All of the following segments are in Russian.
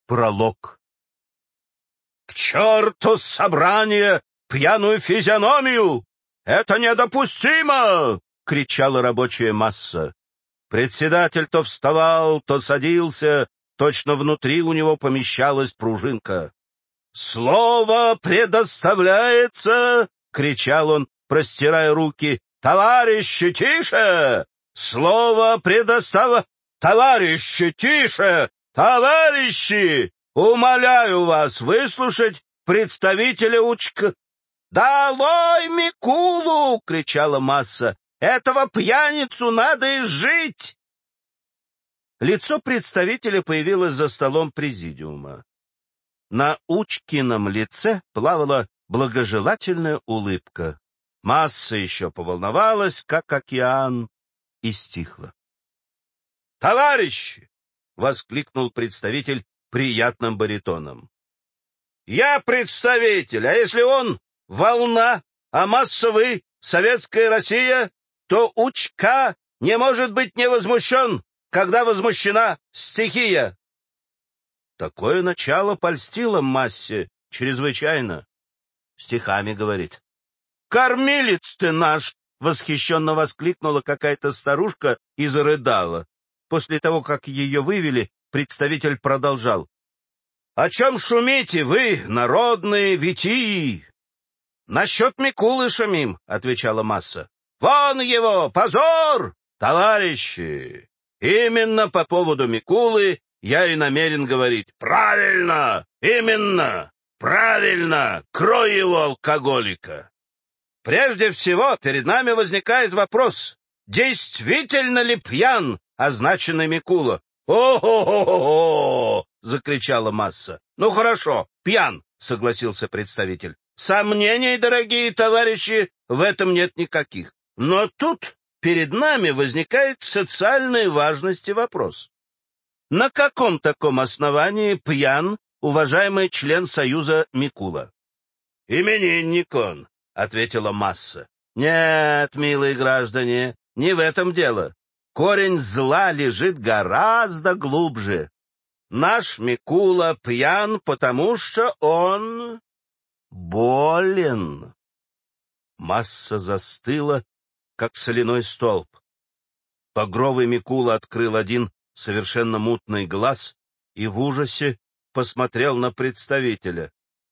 Пролог. «К черту собрание, пьяную физиономию! Это недопустимо!» — кричала рабочая масса. Председатель то вставал, то садился, точно внутри у него помещалась пружинка. «Слово предоставляется!» — кричал он, простирая руки. «Товарищи, тише! Слово Товарищи, тише! Товарищи! Умоляю вас выслушать представителя «Долой Микулу!» — кричала масса. «Этого пьяницу надо изжить!» Лицо представителя появилось за столом президиума. На Учкином лице плавала благожелательная улыбка. Масса еще поволновалась, как океан, и стихла. «Товарищи!» — воскликнул представитель приятным баритоном. «Я представитель, а если он волна, а масса вы, советская Россия, то Учка не может быть не возмущен, когда возмущена стихия». Такое начало польстило массе чрезвычайно. Стихами, говорит. «Кормилец ты наш!» — восхищенно воскликнула какая-то старушка и зарыдала. После того, как ее вывели, представитель продолжал. «О чем шумите вы, народные витии?» «Насчет Микулы шумим», — отвечала масса. «Вон его! Позор! Товарищи! Именно по поводу Микулы я и намерен говорить. Правильно! Именно! Правильно! Крой его, алкоголика!» Прежде всего, перед нами возникает вопрос, действительно ли пьян означенный Микула? «О-хо-хо-хо-хо!» — закричала масса. «Ну хорошо, пьян», — согласился представитель. «Сомнений, дорогие товарищи, в этом нет никаких. Но тут перед нами возникает социальной важности вопрос. На каком таком основании пьян уважаемый член Союза Микула?» «Именинник он», — ответила масса. «Нет, милые граждане, не в этом дело. Корень зла лежит гораздо глубже. Наш Микула пьян, потому что он болен». Масса застыла, как соляной столб. Багровый Микула открыл один совершенно мутный глаз и в ужасе посмотрел на представителя.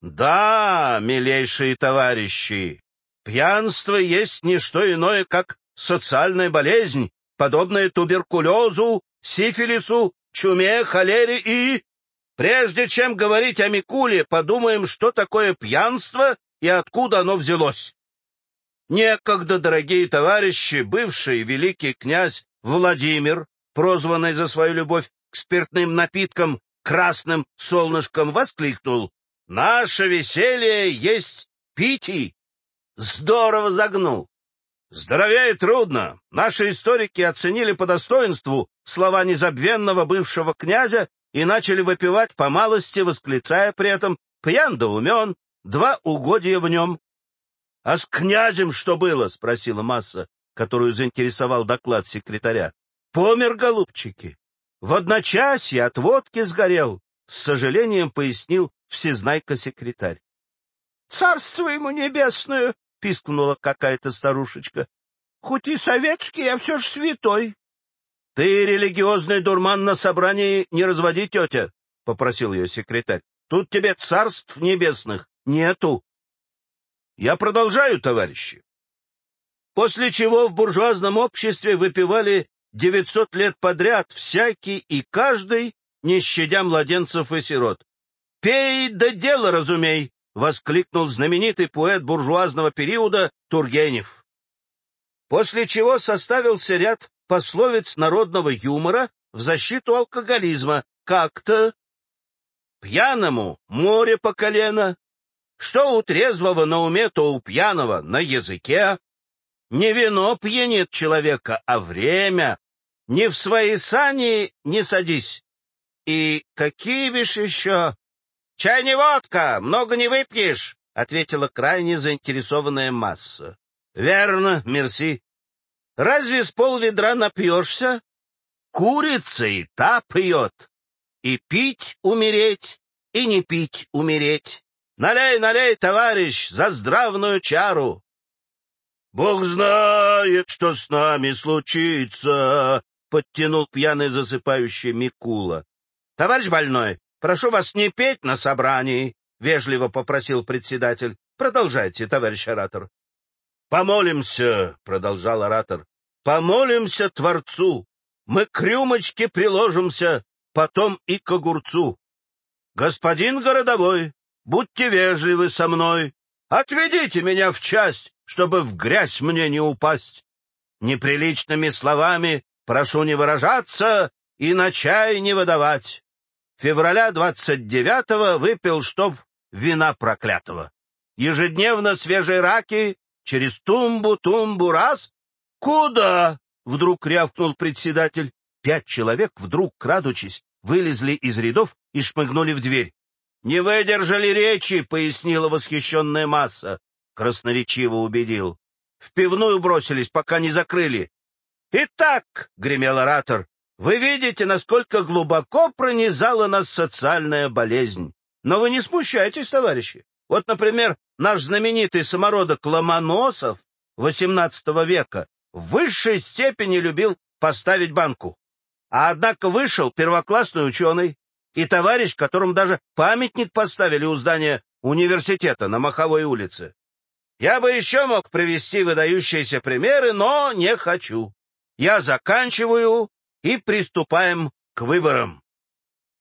«Да, милейшие товарищи, пьянство есть не что иное, как социальная болезнь, подобная туберкулезу, сифилису, чуме, холере и... Прежде чем говорить о Микуле, подумаем, что такое пьянство и откуда оно взялось. Некогда, дорогие товарищи, бывший великий князь Владимир, прозванный за свою любовь к спиртным напиткам красным солнышком, воскликнул: «Наше веселье есть питий». Здорово загнул. Здоровее трудно. Наши историки оценили по достоинству слова незабвенного бывшего князя и начали выпивать по малости, восклицая при этом: «Пьян да умен, два угодья в нем». — А с князем что было? — спросила масса, которую заинтересовал доклад секретаря. — Помер, голубчики. В одночасье от водки сгорел, — с сожалением пояснил всезнайка-секретарь. — Царство ему небесное! — пискнула какая-то старушечка. — Хоть и советский, а все ж святой. — Ты религиозный дурман на собрании не разводи, тетя, — попросил ее секретарь. — Тут тебе царств небесных нету. Я продолжаю, товарищи. После чего в буржуазном обществе выпивали 900 лет подряд всякий и каждый, не щадя младенцев и сирот. «Пей да дело разумей!» — воскликнул знаменитый поэт буржуазного периода Тургенев. После чего составился ряд пословиц народного юмора в защиту алкоголизма. Как-то пьяному море по колено, что у трезвого на уме, то у пьяного на языке. Не вино пьянит человека, а время. Не в свои сани не садись. И какие бишь еще? — Чай не водка, много не выпьешь, — ответила крайне заинтересованная масса. — Верно, мерси. Разве с пол-ведра напьешься? Курица и та пьет. и пить умереть, и не пить умереть. Налей, налей, товарищ, за здравную чару. Бог знает, что с нами случится, подтянул пьяный засыпающий Микула. Товарищ больной, прошу вас не петь на собрании, вежливо попросил председатель. Продолжайте, товарищ оратор. Помолимся, продолжал оратор. Помолимся Творцу. Мы к рюмочке приложимся, потом и к огурцу. Господин городовой, будьте вежливы со мной. Отведите меня в часть, чтобы в грязь мне не упасть. Неприличными словами прошу не выражаться и на чай не выдавать. Февраля 29-го выпил штоф вина проклятого. Ежедневно свежие раки через тумбу раз. Куда? Вдруг рявкнул председатель. 5 человек вдруг, крадучись, вылезли из рядов и шмыгнули в дверь. «Не выдержали речи», — пояснила восхищенная масса. Красноречиво убедил. В пивную бросились, пока не закрыли. «Итак», — гремел оратор, — «вы видите, насколько глубоко пронизала нас социальная болезнь. Но вы не смущайтесь, товарищи. Вот, например, наш знаменитый самородок Ломоносов XVIII века в высшей степени любил поставить банку. А однако вышел первоклассный ученый и товарищ, которому даже памятник поставили у здания университета на Маховой улице. Я бы еще мог привести выдающиеся примеры, но не хочу. Я заканчиваю и приступаем к выборам.